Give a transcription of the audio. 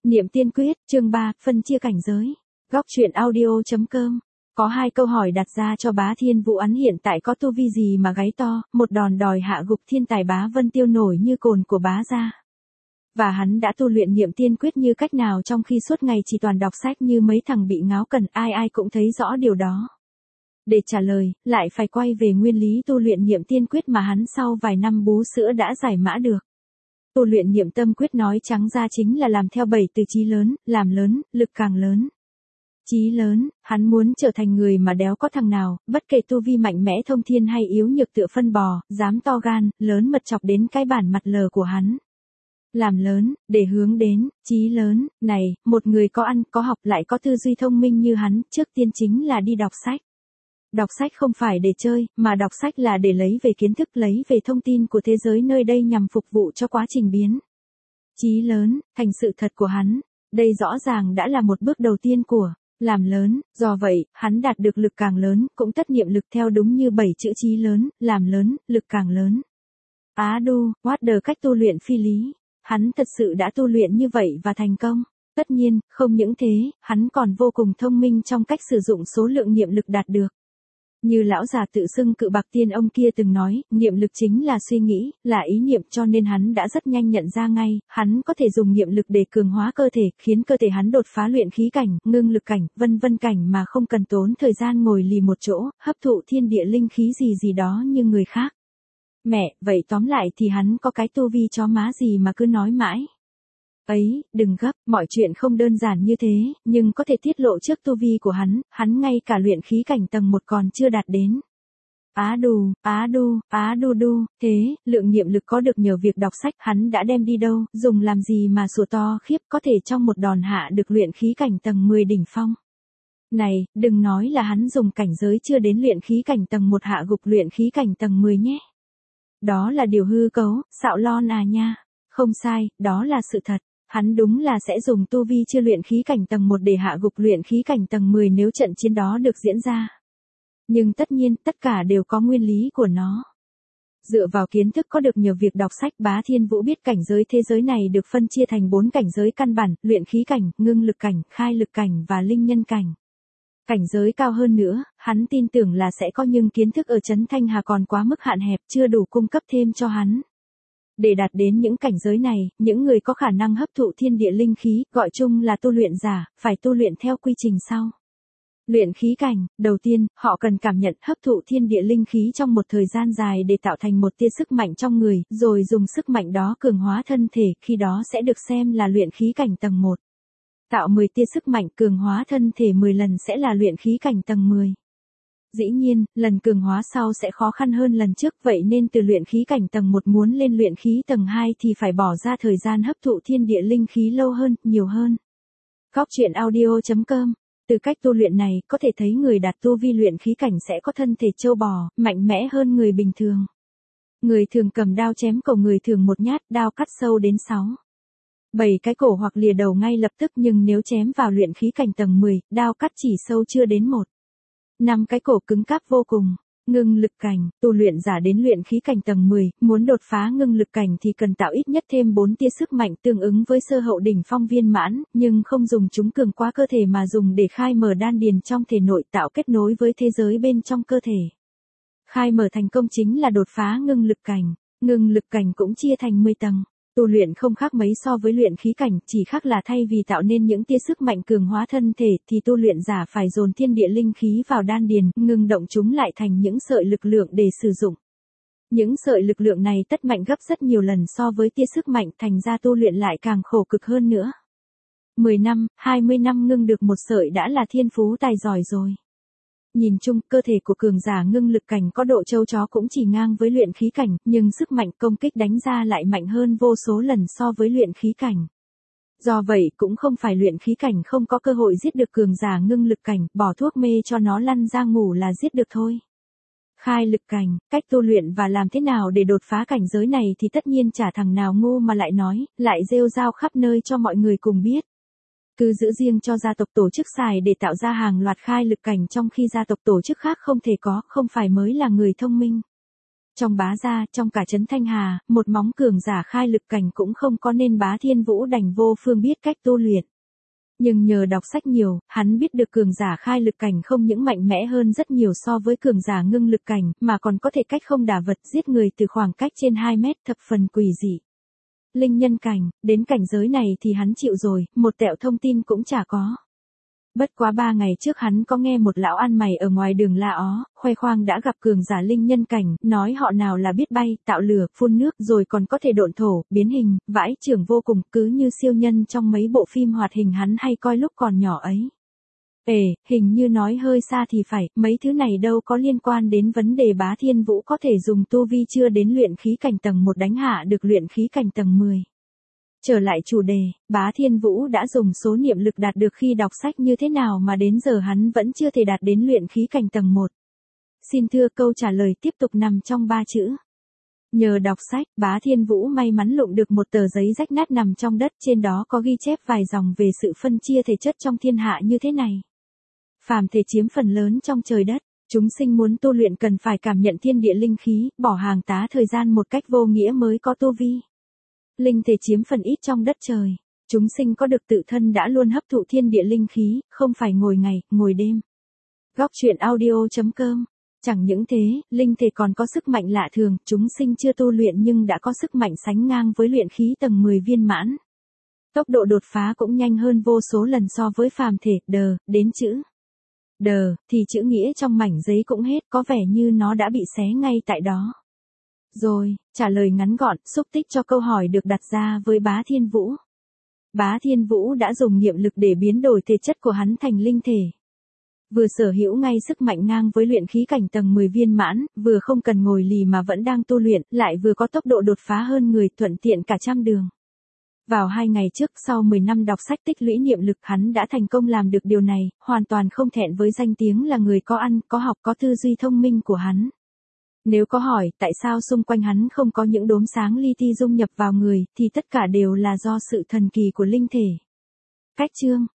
Niệm tiên quyết, chương 3, phân chia cảnh giới. Góc truyện audio.com. Có hai câu hỏi đặt ra cho Bá Thiên Vũ Ấn hiện tại có tu vi gì mà gáy to, một đòn đòi hạ gục thiên tài Bá Vân Tiêu nổi như cồn của Bá gia. Và hắn đã tu luyện niệm tiên quyết như cách nào trong khi suốt ngày chỉ toàn đọc sách như mấy thằng bị ngáo cần, ai ai cũng thấy rõ điều đó. Để trả lời, lại phải quay về nguyên lý tu luyện niệm tiên quyết mà hắn sau vài năm bú sữa đã giải mã được. Tu luyện niệm tâm quyết nói trắng ra chính là làm theo 7 từ chí lớn, làm lớn, lực càng lớn. Chí lớn, hắn muốn trở thành người mà đéo có thằng nào, bất kể tu vi mạnh mẽ thông thiên hay yếu nhược tựa phân bò, dám to gan, lớn mật chọc đến cái bản mặt lờ của hắn. Làm lớn, để hướng đến, chí lớn, này, một người có ăn, có học lại có tư duy thông minh như hắn, trước tiên chính là đi đọc sách. Đọc sách không phải để chơi, mà đọc sách là để lấy về kiến thức, lấy về thông tin của thế giới nơi đây nhằm phục vụ cho quá trình biến chí lớn thành sự thật của hắn. Đây rõ ràng đã là một bước đầu tiên của làm lớn, do vậy, hắn đạt được lực càng lớn, cũng tất niệm lực theo đúng như 7 chữ chí lớn, làm lớn, lực càng lớn. What cách tu luyện phi lý. Hắn thật sự đã tu luyện như vậy và thành công. Tất nhiên, không những thế, hắn còn vô cùng thông minh trong cách sử dụng số lượng niệm lực đạt được. Như lão già tự xưng Cự Bạc Tiên ông kia từng nói, niệm lực chính là suy nghĩ, là ý niệm, cho nên hắn đã rất nhanh nhận ra ngay, hắn có thể dùng niệm lực để cường hóa cơ thể, khiến cơ thể hắn đột phá luyện khí cảnh, ngưng lực cảnh, vân vân cảnh mà không cần tốn thời gian ngồi lì một chỗ, hấp thụ thiên địa linh khí gì đó như người khác. Mẹ, vậy tóm lại thì hắn có cái tu vi chó má gì mà cứ nói mãi. Ấy, đừng gấp, mọi chuyện không đơn giản như thế, nhưng có thể tiết lộ trước tu vi của hắn ngay cả luyện khí cảnh tầng 1 còn chưa đạt đến. Thế, lượng niệm lực có được nhờ việc đọc sách, hắn đã đem đi đâu, dùng làm gì mà sủa to khiếp, có thể trong một đòn hạ được luyện khí cảnh tầng 10 đỉnh phong. Này, đừng nói là hắn dùng cảnh giới chưa đến luyện khí cảnh tầng 1 hạ gục luyện khí cảnh tầng 10 nhé. Đó là điều hư cấu, xạo lon à nha. Không sai, đó là sự thật. Hắn đúng là sẽ dùng tu vi chưa luyện khí cảnh tầng 1 để hạ gục luyện khí cảnh tầng 10 nếu trận chiến đó được diễn ra. Nhưng tất nhiên, tất cả đều có nguyên lý của nó. Dựa vào kiến thức có được nhờ việc đọc sách, Bá Thiên Vũ biết cảnh giới thế giới này được phân chia thành 4 cảnh giới căn bản, luyện khí cảnh, ngưng lực cảnh, khai lực cảnh và linh nhân cảnh. Cảnh giới cao hơn nữa, hắn tin tưởng là sẽ có, nhưng kiến thức ở Trấn Thanh Hà còn quá mức hạn hẹp, chưa đủ cung cấp thêm cho hắn. Để đạt đến những cảnh giới này, những người có khả năng hấp thụ thiên địa linh khí, gọi chung là tu luyện giả, phải tu luyện theo quy trình sau. Luyện khí cảnh, đầu tiên, họ cần cảm nhận hấp thụ thiên địa linh khí trong một thời gian dài để tạo thành một tia sức mạnh trong người, rồi dùng sức mạnh đó cường hóa thân thể, khi đó sẽ được xem là luyện khí cảnh tầng 1. Tạo 10 tia sức mạnh cường hóa thân thể 10 lần sẽ là luyện khí cảnh tầng 10. Dĩ nhiên, lần cường hóa sau sẽ khó khăn hơn lần trước, vậy nên từ luyện khí cảnh tầng 1 muốn lên luyện khí tầng 2 thì phải bỏ ra thời gian hấp thụ thiên địa linh khí lâu hơn, nhiều hơn. Góc truyện audio.com. Từ cách tu luyện này, có thể thấy người đạt tu vi luyện khí cảnh sẽ có thân thể trâu bò, mạnh mẽ hơn người bình thường. Người thường cầm đao chém cổ người thường một nhát, đao cắt sâu đến 7 cái cổ hoặc lìa đầu ngay lập tức, nhưng nếu chém vào luyện khí cảnh tầng 10, đao cắt chỉ sâu chưa đến 5 cái cổ cứng cáp vô cùng. Ngưng lực cảnh, tu luyện giả đến luyện khí cảnh tầng 10, muốn đột phá ngưng lực cảnh thì cần tạo ít nhất thêm 4 tia sức mạnh tương ứng với sơ hậu đỉnh phong viên mãn, nhưng không dùng chúng cường quá cơ thể mà dùng để khai mở đan điền trong thể nội, tạo kết nối với thế giới bên trong cơ thể. Khai mở thành công chính là đột phá ngưng lực cảnh. Ngưng lực cảnh cũng chia thành 10 tầng. Tu luyện không khác mấy so với luyện khí cảnh, chỉ khác là thay vì tạo nên những tia sức mạnh cường hóa thân thể thì tu luyện giả phải dồn thiên địa linh khí vào đan điền, ngưng động chúng lại thành những sợi lực lượng để sử dụng. Những sợi lực lượng này tất mạnh gấp rất nhiều lần so với tia sức mạnh, thành ra tu luyện lại càng khổ cực hơn nữa. 10 năm, 20 năm ngưng được một sợi đã là thiên phú tài giỏi rồi. Nhìn chung, cơ thể của cường giả ngưng lực cảnh có độ trâu chó cũng chỉ ngang với luyện khí cảnh, nhưng sức mạnh công kích đánh ra lại mạnh hơn vô số lần so với luyện khí cảnh. Do vậy, cũng không phải luyện khí cảnh không có cơ hội giết được cường giả ngưng lực cảnh, bỏ thuốc mê cho nó lăn ra ngủ là giết được thôi. Khai lực cảnh, cách tu luyện và làm thế nào để đột phá cảnh giới này thì tất nhiên chả thằng nào ngu mà lại nói, lại rêu rao khắp nơi cho mọi người cùng biết. Cứ giữ riêng cho gia tộc tổ chức xài để tạo ra hàng loạt khai lực cảnh trong khi gia tộc tổ chức khác không thể có, không phải mới là người thông minh. Trong Bá gia, trong cả trấn Thanh Hà, một móng cường giả khai lực cảnh cũng không có nên Bá Thiên Vũ đành vô phương biết cách tu luyện. Nhưng nhờ đọc sách nhiều, hắn biết được cường giả khai lực cảnh không những mạnh mẽ hơn rất nhiều so với cường giả ngưng lực cảnh, mà còn có thể cách không đả vật giết người từ khoảng cách trên 2 mét, thập phần quỷ dị. Linh nhân cảnh, đến cảnh giới này thì hắn chịu rồi, một tẹo thông tin cũng chả có. Bất quá 3 ngày trước hắn có nghe một lão ăn mày ở ngoài đường La Ó, khoe khoang đã gặp cường giả linh nhân cảnh, nói họ nào là biết bay, tạo lửa, phun nước, rồi còn có thể độn thổ, biến hình, vãi chưởng vô cùng, cứ như siêu nhân trong mấy bộ phim hoạt hình hắn hay coi lúc còn nhỏ ấy. Hình như nói hơi xa thì phải, mấy thứ này đâu có liên quan đến vấn đề Bá Thiên Vũ có thể dùng tu vi chưa đến luyện khí cảnh tầng 1 đánh hạ được luyện khí cảnh tầng 10. Trở lại chủ đề, Bá Thiên Vũ đã dùng số niệm lực đạt được khi đọc sách như thế nào mà đến giờ hắn vẫn chưa thể đạt đến luyện khí cảnh tầng 1. Xin thưa câu trả lời tiếp tục nằm trong 3 chữ. Nhờ đọc sách, Bá Thiên Vũ may mắn lụm được một tờ giấy rách nát nằm trong đất, trên đó có ghi chép vài dòng về sự phân chia thể chất trong thiên hạ như thế này. Phàm thể chiếm phần lớn trong trời đất, chúng sinh muốn tu luyện cần phải cảm nhận thiên địa linh khí, bỏ hàng tá thời gian một cách vô nghĩa mới có tu vi. Linh thể chiếm phần ít trong đất trời. Chúng sinh có được tự thân đã luôn hấp thụ thiên địa linh khí, không phải ngồi ngày, ngồi đêm. Góc truyện audio.com. Chẳng những thế, linh thể còn có sức mạnh lạ thường, chúng sinh chưa tu luyện nhưng đã có sức mạnh sánh ngang với luyện khí tầng 10 viên mãn. Tốc độ đột phá cũng nhanh hơn vô số lần so với phàm thể, đến chữ thì chữ nghĩa trong mảnh giấy cũng hết, có vẻ như nó đã bị xé ngay tại đó. Rồi, trả lời ngắn gọn, xúc tích cho câu hỏi được đặt ra với Bá Thiên Vũ. Bá Thiên Vũ đã dùng niệm lực để biến đổi thể chất của hắn thành linh thể. Vừa sở hữu ngay sức mạnh ngang với luyện khí cảnh tầng 10 viên mãn, vừa không cần ngồi lì mà vẫn đang tu luyện, lại vừa có tốc độ đột phá hơn người, thuận tiện cả trăm đường. Vào 2 ngày trước, sau 10 năm đọc sách tích lũy niệm lực, hắn đã thành công làm được điều này, hoàn toàn không thẹn với danh tiếng là người có ăn, có học, có tư duy thông minh của hắn. Nếu có hỏi tại sao xung quanh hắn không có những đốm sáng li ti dung nhập vào người, thì tất cả đều là do sự thần kỳ của linh thể. Cách chương